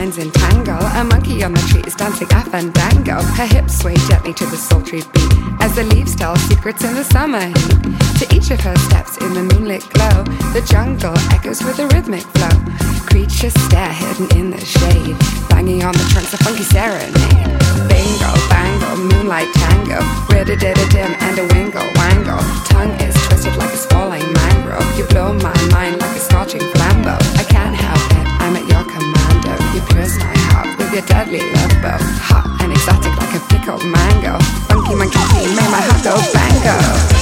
sirens in tango. A monkey on the tree is dancing a fandango. Her hips sway gently to the sultry beat as the leaves tell secrets in the summer heat. To each of her steps in the moonlit glow, the jungle echoes with a rhythmic flow. Creatures stare hidden in the shade, banging on the trunks a funky serenade. Bingo, bango, moonlight tango, rid-a-did-a-dim and a wingle-wangle. Tongue is twisted like a falling mangrove. You blow my mind like a scorching flambeau. I can't help it, I'm at your commando. You pierce my heart with your deadly love bow. Hot and exotic like a pickled mango. Funky monkey tea made my heart go bango.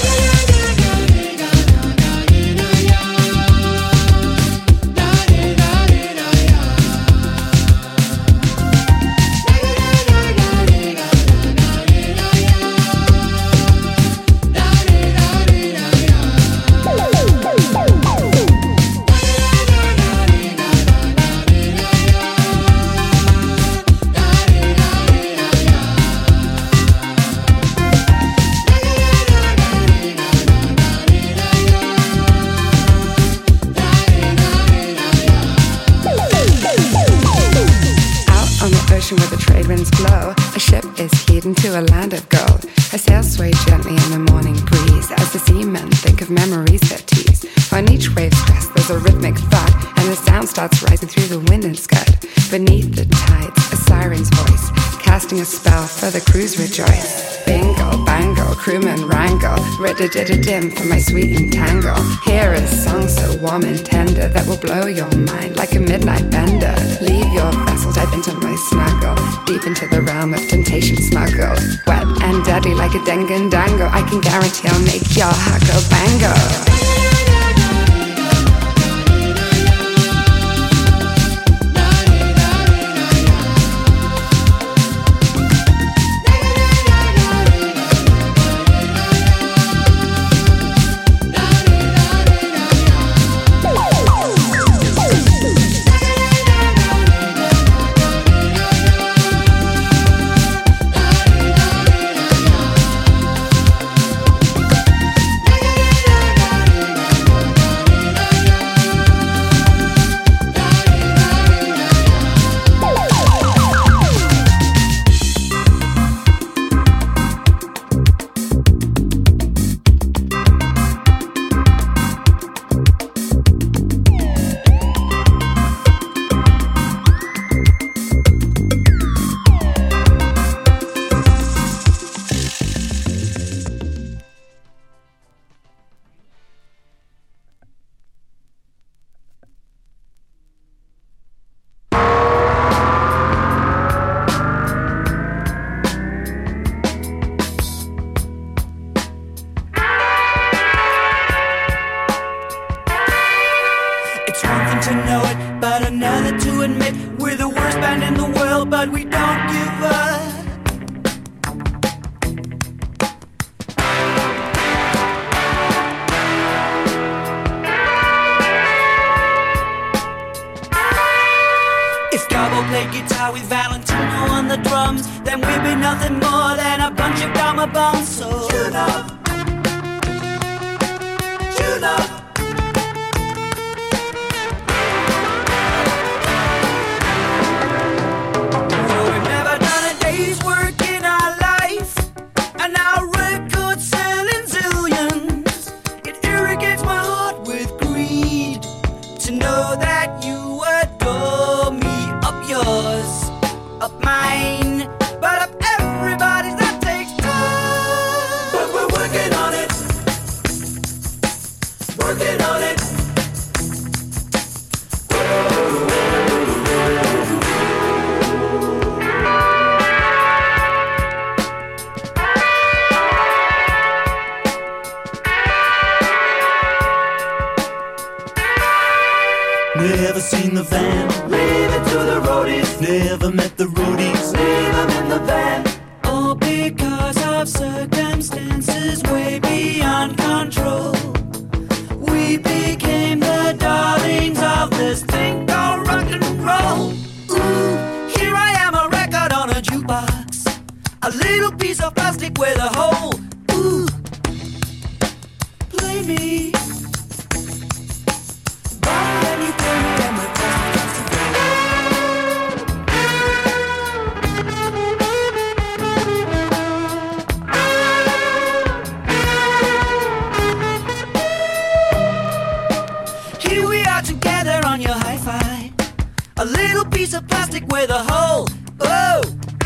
Where the trade winds blow, a ship is heading to a land of gold. Her sails sway gently in the morning breeze as the seamen think of memories that tease. On each wave's crest there's a rhythmic thud, and the sound starts rising through the wind and scud. Beneath the tides, a siren's voice, casting a spell for the crew's rejoice. Bingo, bango, crewman wrangle, rid-a-did-a-dim for my sweet entangle. Here is a song so warm and tender that will blow your mind like a midnight bender. Leave your vessel, dive into my snuggle, deep into the realm of temptation smuggled. Wet and deadly like a dango, I can guarantee I'll make your heart go bango. Never seen the van, leave it to the roadies. Never met the roadies, leave them in the van. All because of circumstances way beyond control. We became the darlings of this thing called rock and roll. Ooh, here I am, a record on a jukebox, a little piece of plastic with a hole. Ooh, play me. Then you play me and my away the whole. Oh!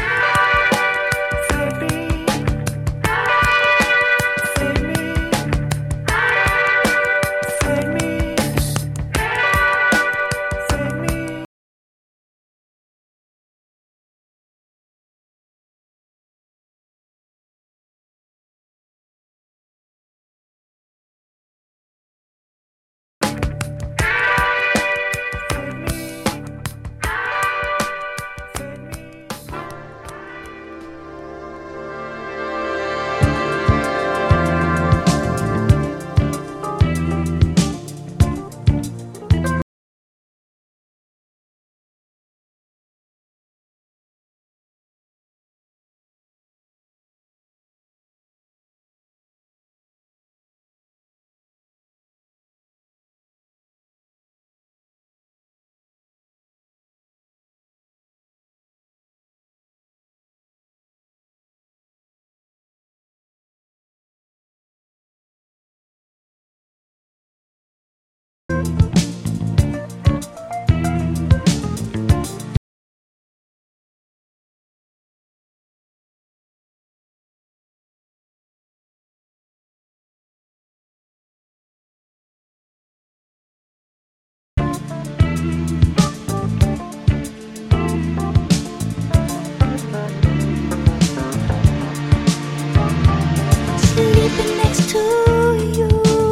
Sleeping next to you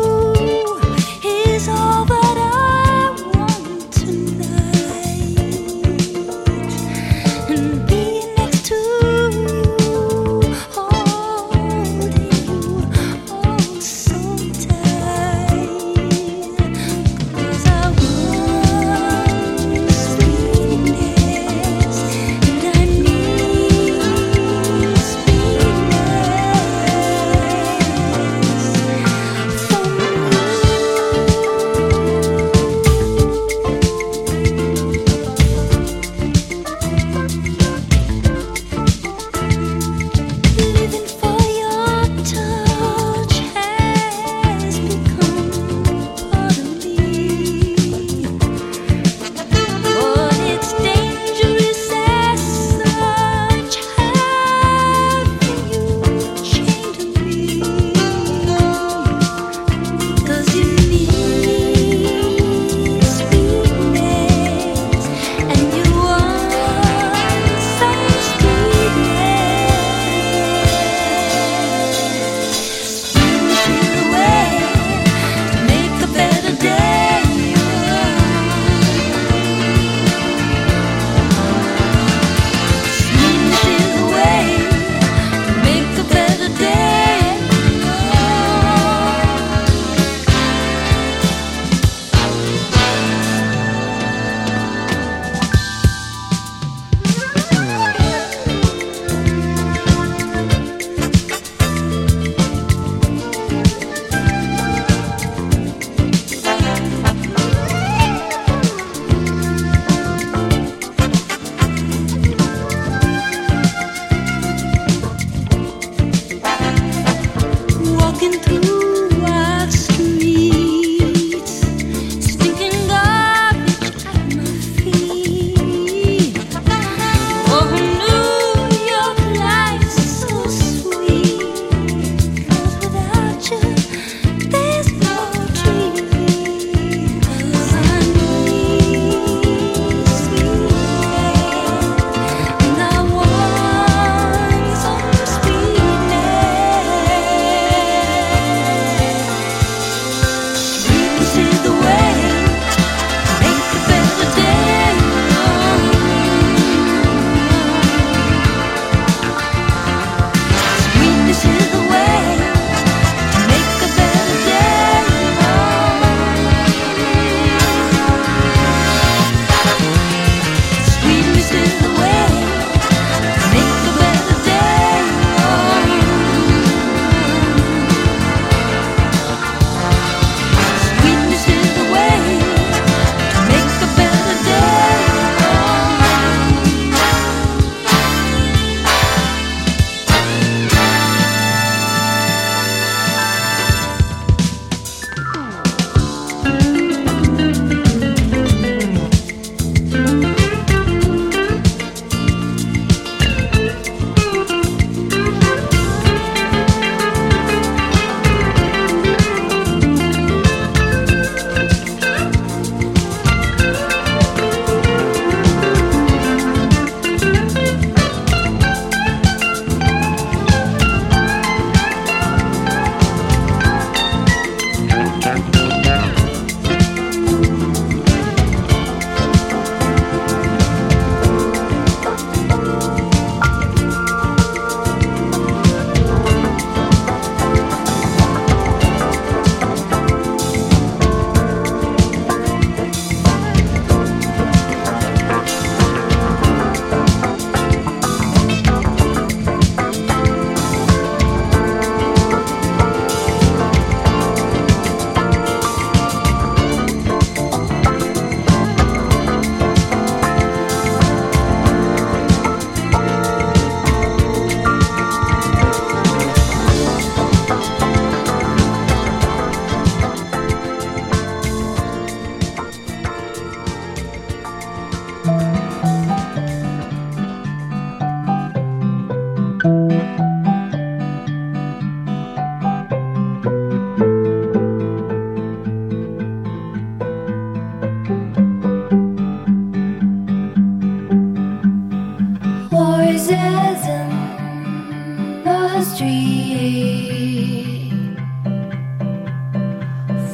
is all that I want tonight. And being next to you, holding you oh so tight. 'Cause I want sweetness and I need sweetness. Living for your touch has become part of me, but it's dangerous as such. Having you chained to me, 'cause you need sweetness and you want some sweetness. Sweetness is the way to make a better day. Sweetness is the way to make a better day. Walking through our streets, stinking garbage at my feet. Oh, New York life's so sweet, 'cause without you, there's no dream. 'Cause I need sweetness and I want some sweetness.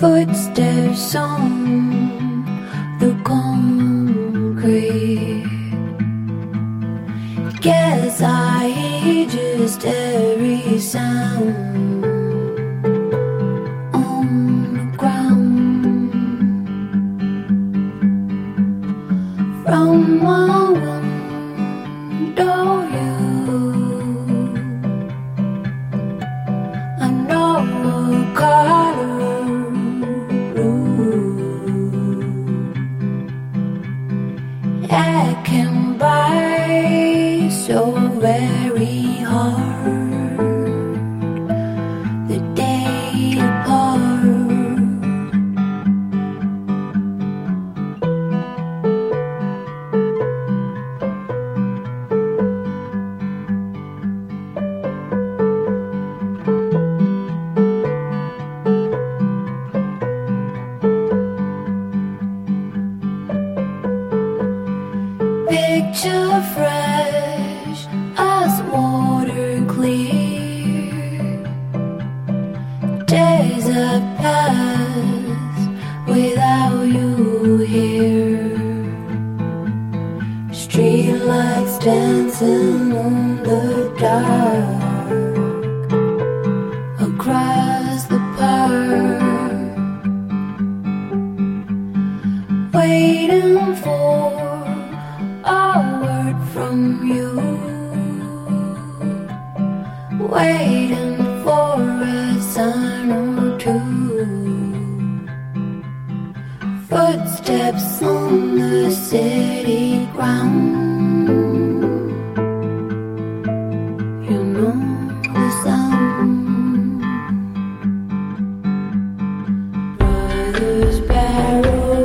Footsteps on the concrete. Guess I hear just every sound on the ground. From my window I know what color blue I can buy so very hard the day apart. Picture fresh as water clear. Days have passed without you here. Streetlights dancing on the dark across the park, waiting for a word from you, waiting for a sign or two. Footsteps on the city ground. You know the sound. Brothers Barrow.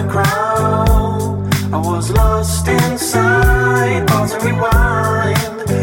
I was lost inside, pause and rewind.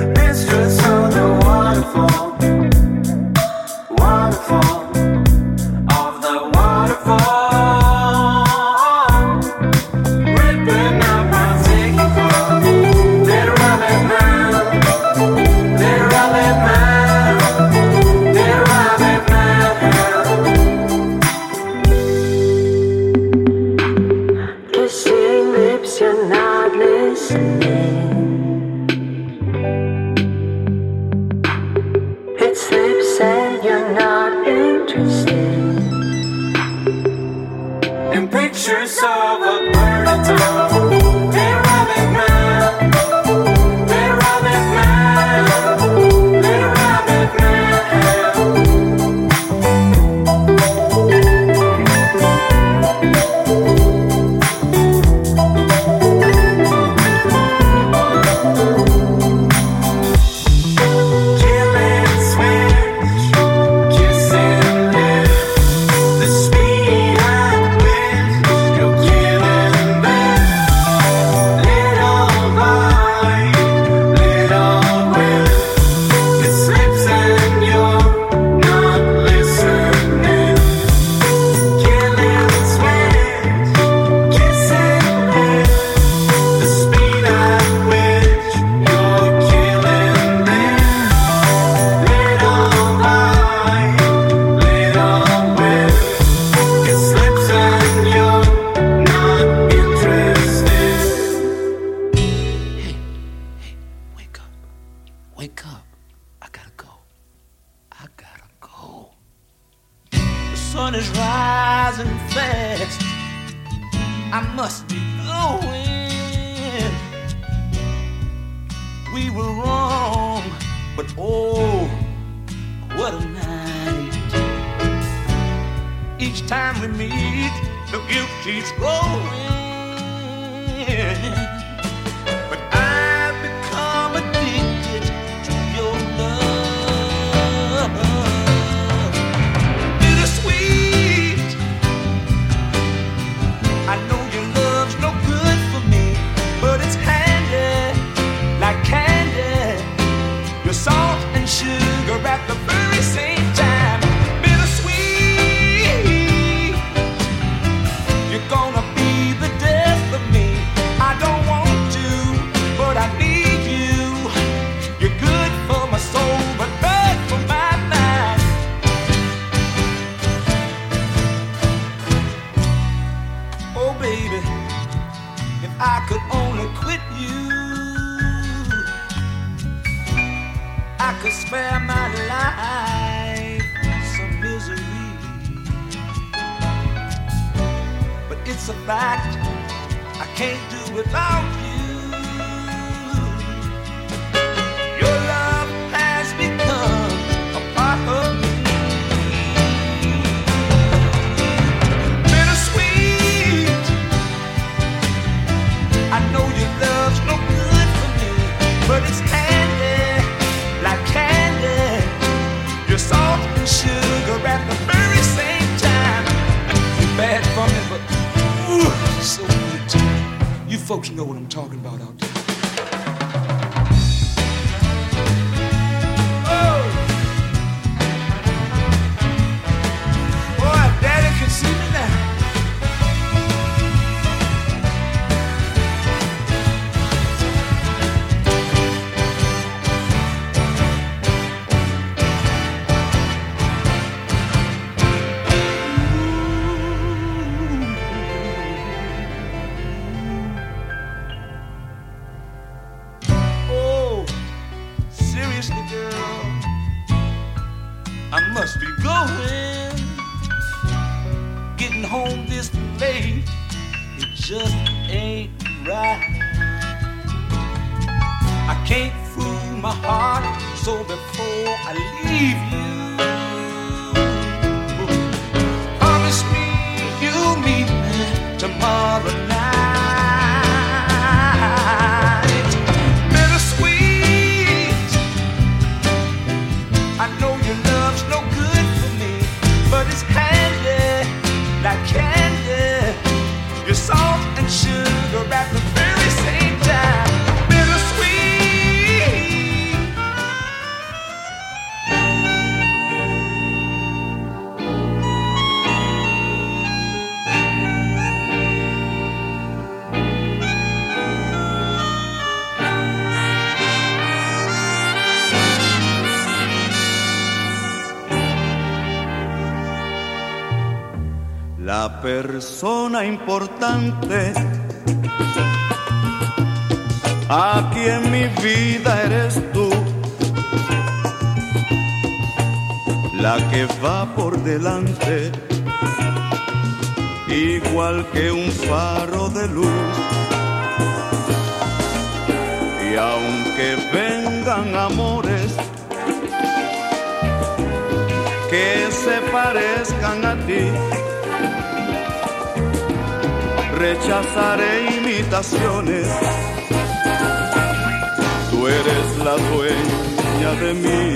Wake up. I gotta go. I gotta go. The sun is rising fast. I must be going. We were wrong, but oh, what a night. Each time we meet, the guilt keeps growing. But I've become addicted to your love. Bittersweet. I know your love's no good for me, but it's handy, like candy. You're salt and sugar at the very same time. Bittersweet. You're gonna be the death of me. I don't want to, but I need you. You're good for my soul, but bad for my mind. Oh baby, if I could only quit you, I could spare my life some misery. But it's a fact, I can't do without you. Your love has become a part of me. Bittersweet. I know your love's no good for me, but it's handy, like candy. You're salt and sugar at the very same time. You're bad for me, but ooh, so good to me. You folks know what I'm talking about out there. Oh, boy, Daddy can see me now. Oh, seriously, girl, I must be going. Getting home this late, it just ain't right. I can't fool my heart, so before I leave you, promise me you'll meet me tomorrow night. Bittersweet. I know your love's no good for me, but it's handy, like candy. You're salt and sugar at the very same time. Bittersweet. La persona importante aquí en mi vida eres tú, la que va por delante, igual que un faro de luz. Y aunque vengan amores que se parezcan a ti, rechazaré imitaciones. Tú eres la dueña de mí.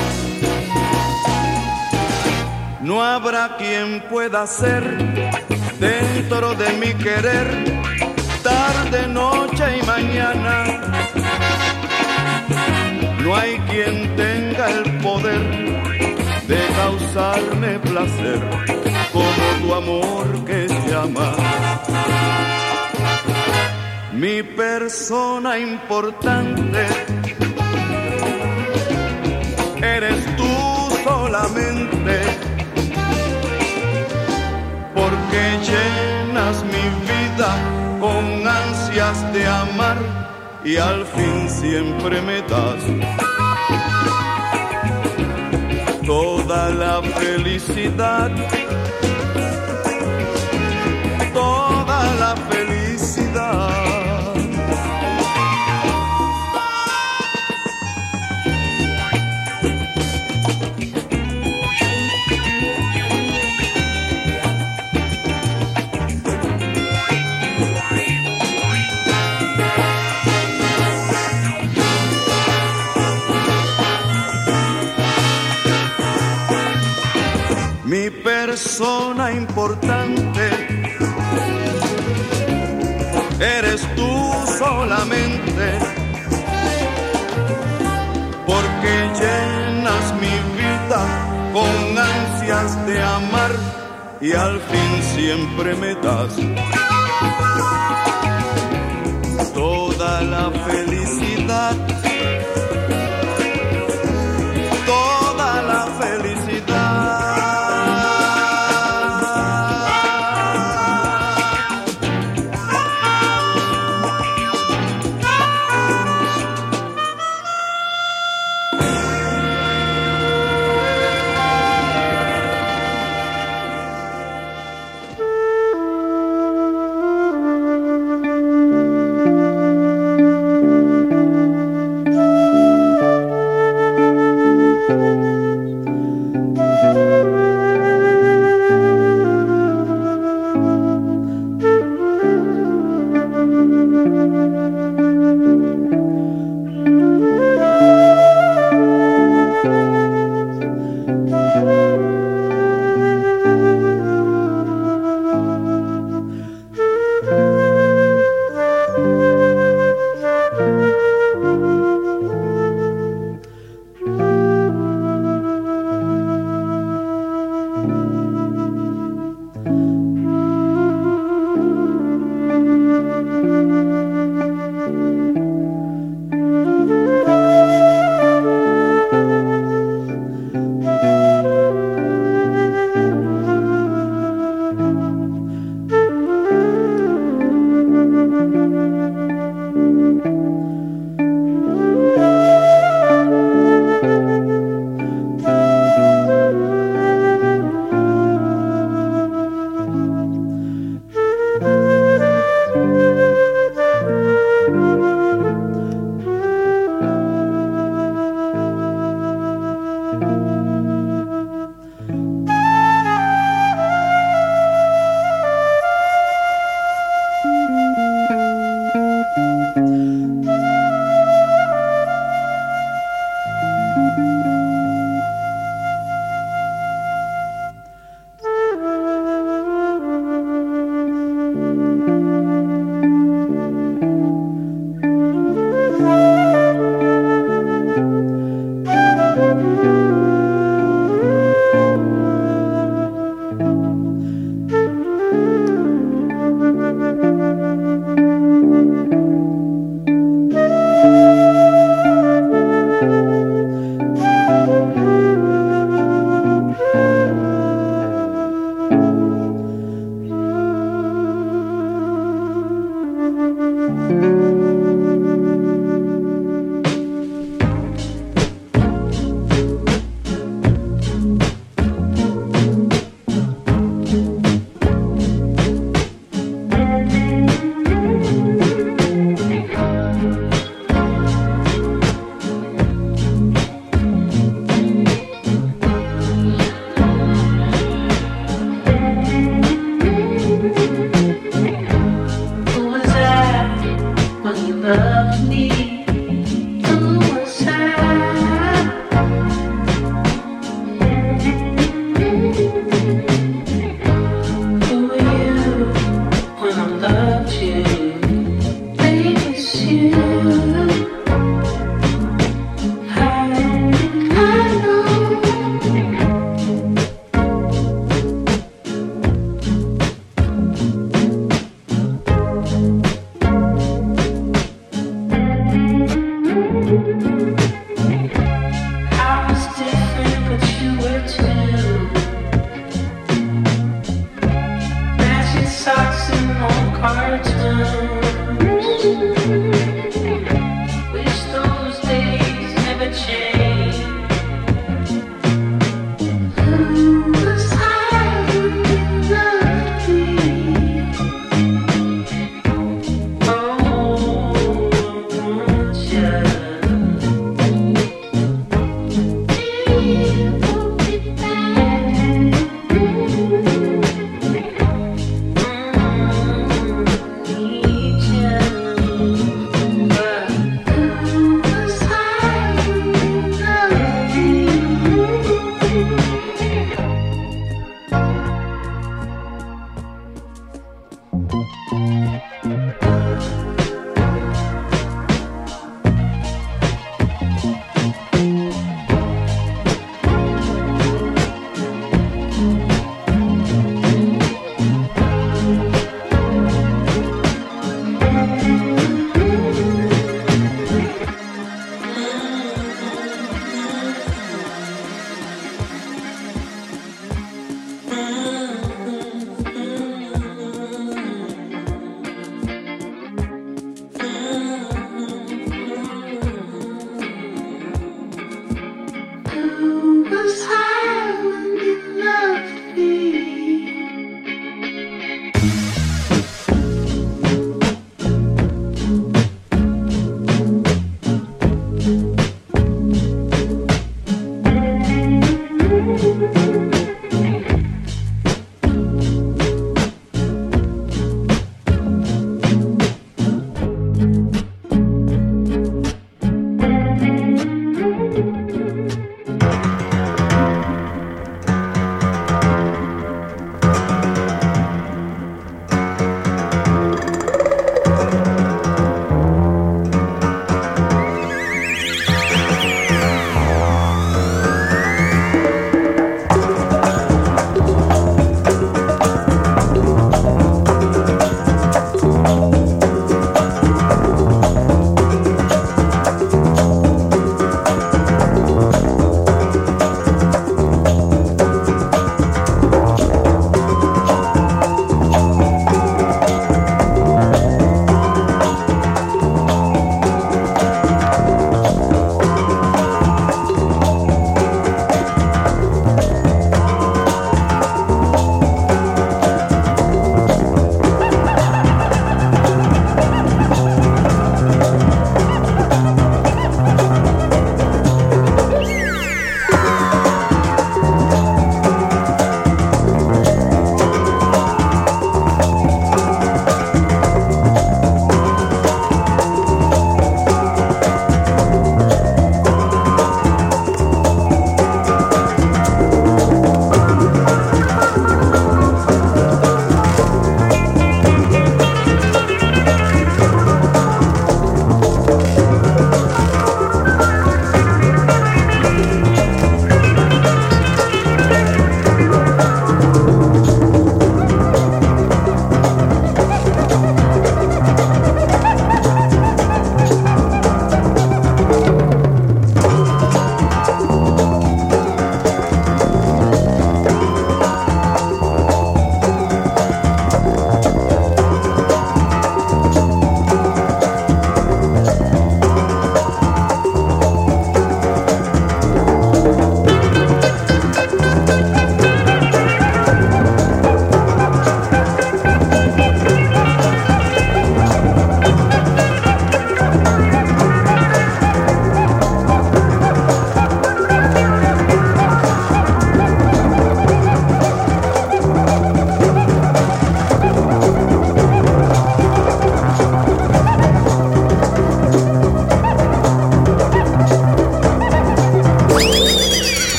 No habrá quien pueda ser dentro de mi querer, tarde, noche y mañana. No hay quien tenga el poder de causarme placer como tu amor que llama. Mi persona importante eres tú solamente, porque llenas mi vida con ansias de amar y al fin siempre me das toda la felicidad, toda la felicidad. Mi persona importante eres tú solamente, porque llenas mi vida con ansias de amar y al fin siempre me das toda la felicidad, toda la felicidad.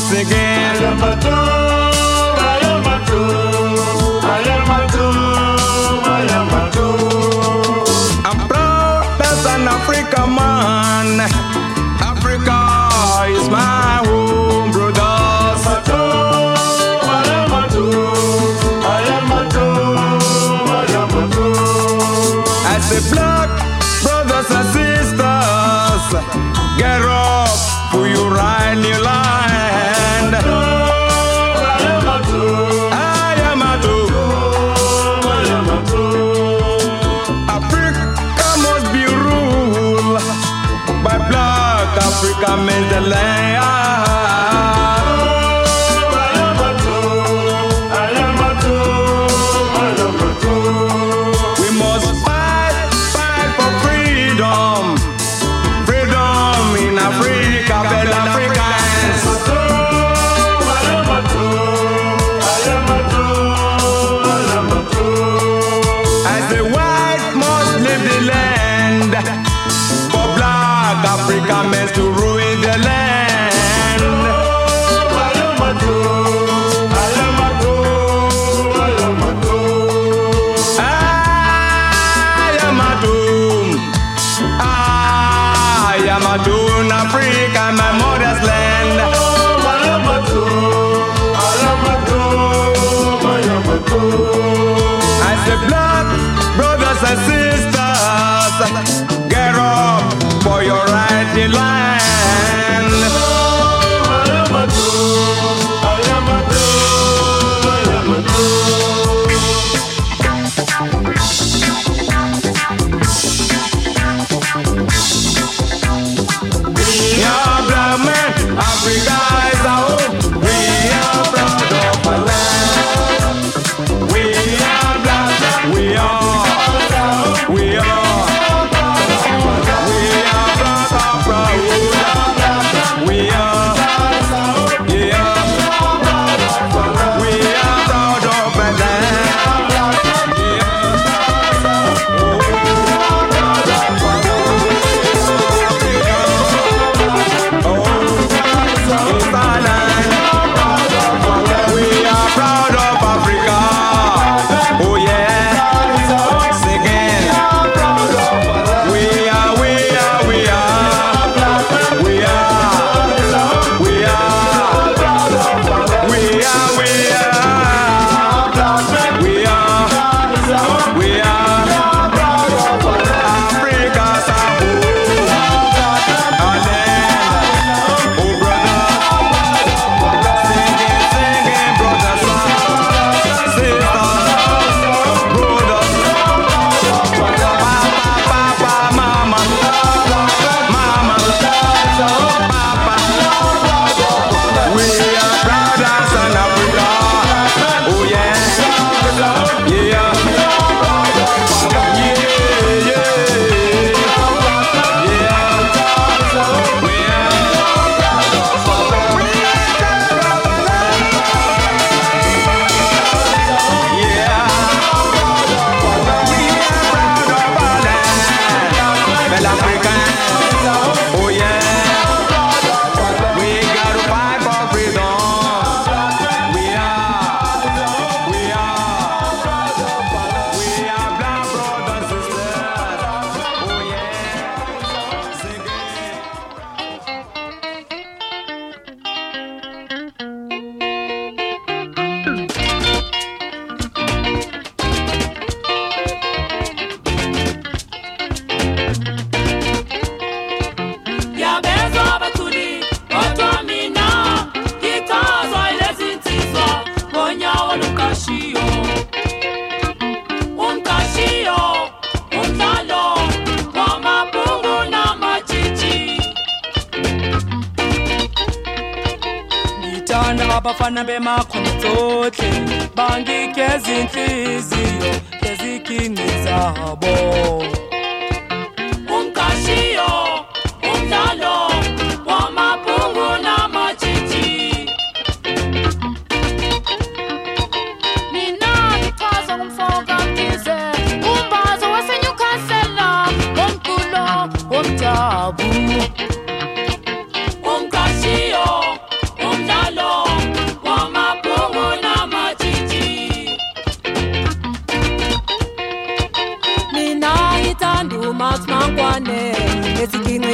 I'm proud as an African man. Africa is my home, brothers. As the black brothers and sisters, get up for your right new land. I am a Africa must be ruled by black Africa means the land. We must fight for freedom, freedom in Africa, fellow Africans. As the white must leave the land, for black Africa meant to ruin the land. I am a doom, Africa, my mother's land. As the black brothers and sisters, get up for your right in land. We are black men, Africa is our home. We are proud of our land. We are black, we are black, we are proud. We are, yeah, we are proud of our land. We are proud of Africa. Oh yeah, singing. We are. We are. We Africa's our home, our land. Oh brother, singing, brothers, sisters, brothers, papa, mama, papa. We are brothers in Africa. Oh yeah, yeah. Abafana bemakhono tsohle bangikeza inhliziyo lezikingi zabo umkashiyo umdlalo wamabhungu namajiji mina ngichaza kumfoka mtize umbazo waseNewcastle omculo womdabu umkashiyo umdlalo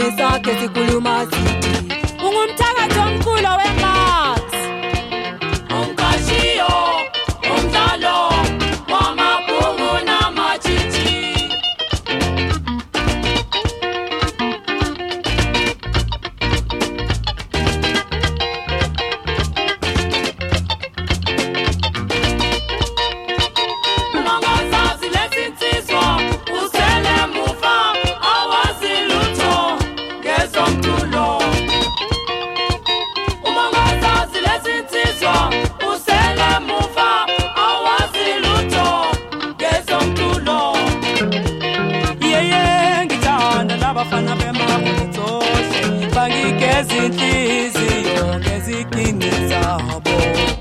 sakhe sikhuluma sithi ungumthakathi omkhulu weMax. Unkashiyo, umdlalo wamabhungu namatshitshi. Umongozazi lesinsizwa usele muva awazi lutho ngezomculo. Umongozazi lesinsizwa usele muva awazi lutho ngezomculo. Yeye ngithanda labafana bemakhutsohle bangigeza inhliziyo ngezigini zabo.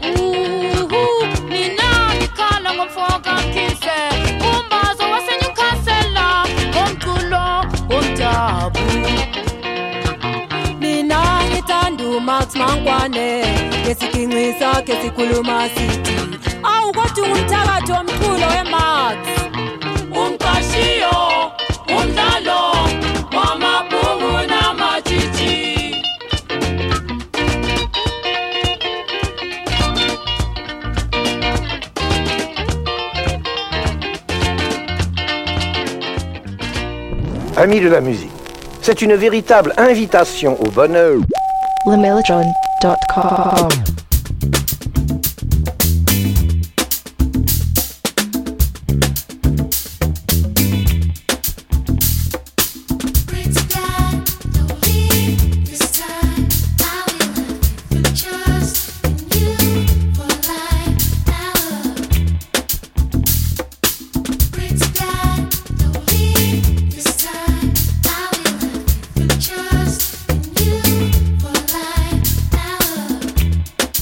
Mina ngikhala ngomfoka mkhize umbazo waseNewcastle ngomculo womdabu. Mina ngithanda uMax Mangwane ngesigingci sakhe sikhuluma sithi awu kodwa ungumthakathi omkhulu weMax. Unkashiyo, umdlalo wamabhungu namatshitshi. Amis de la musique, c'est une véritable invitation au bonheur. LaMelodron.com. Just in you for life now.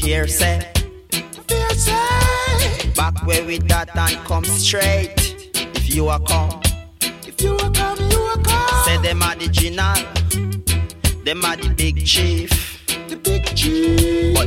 fear say. Back where we that and come straight. If you are come, you are come. Say them are the general, them are the big chief. But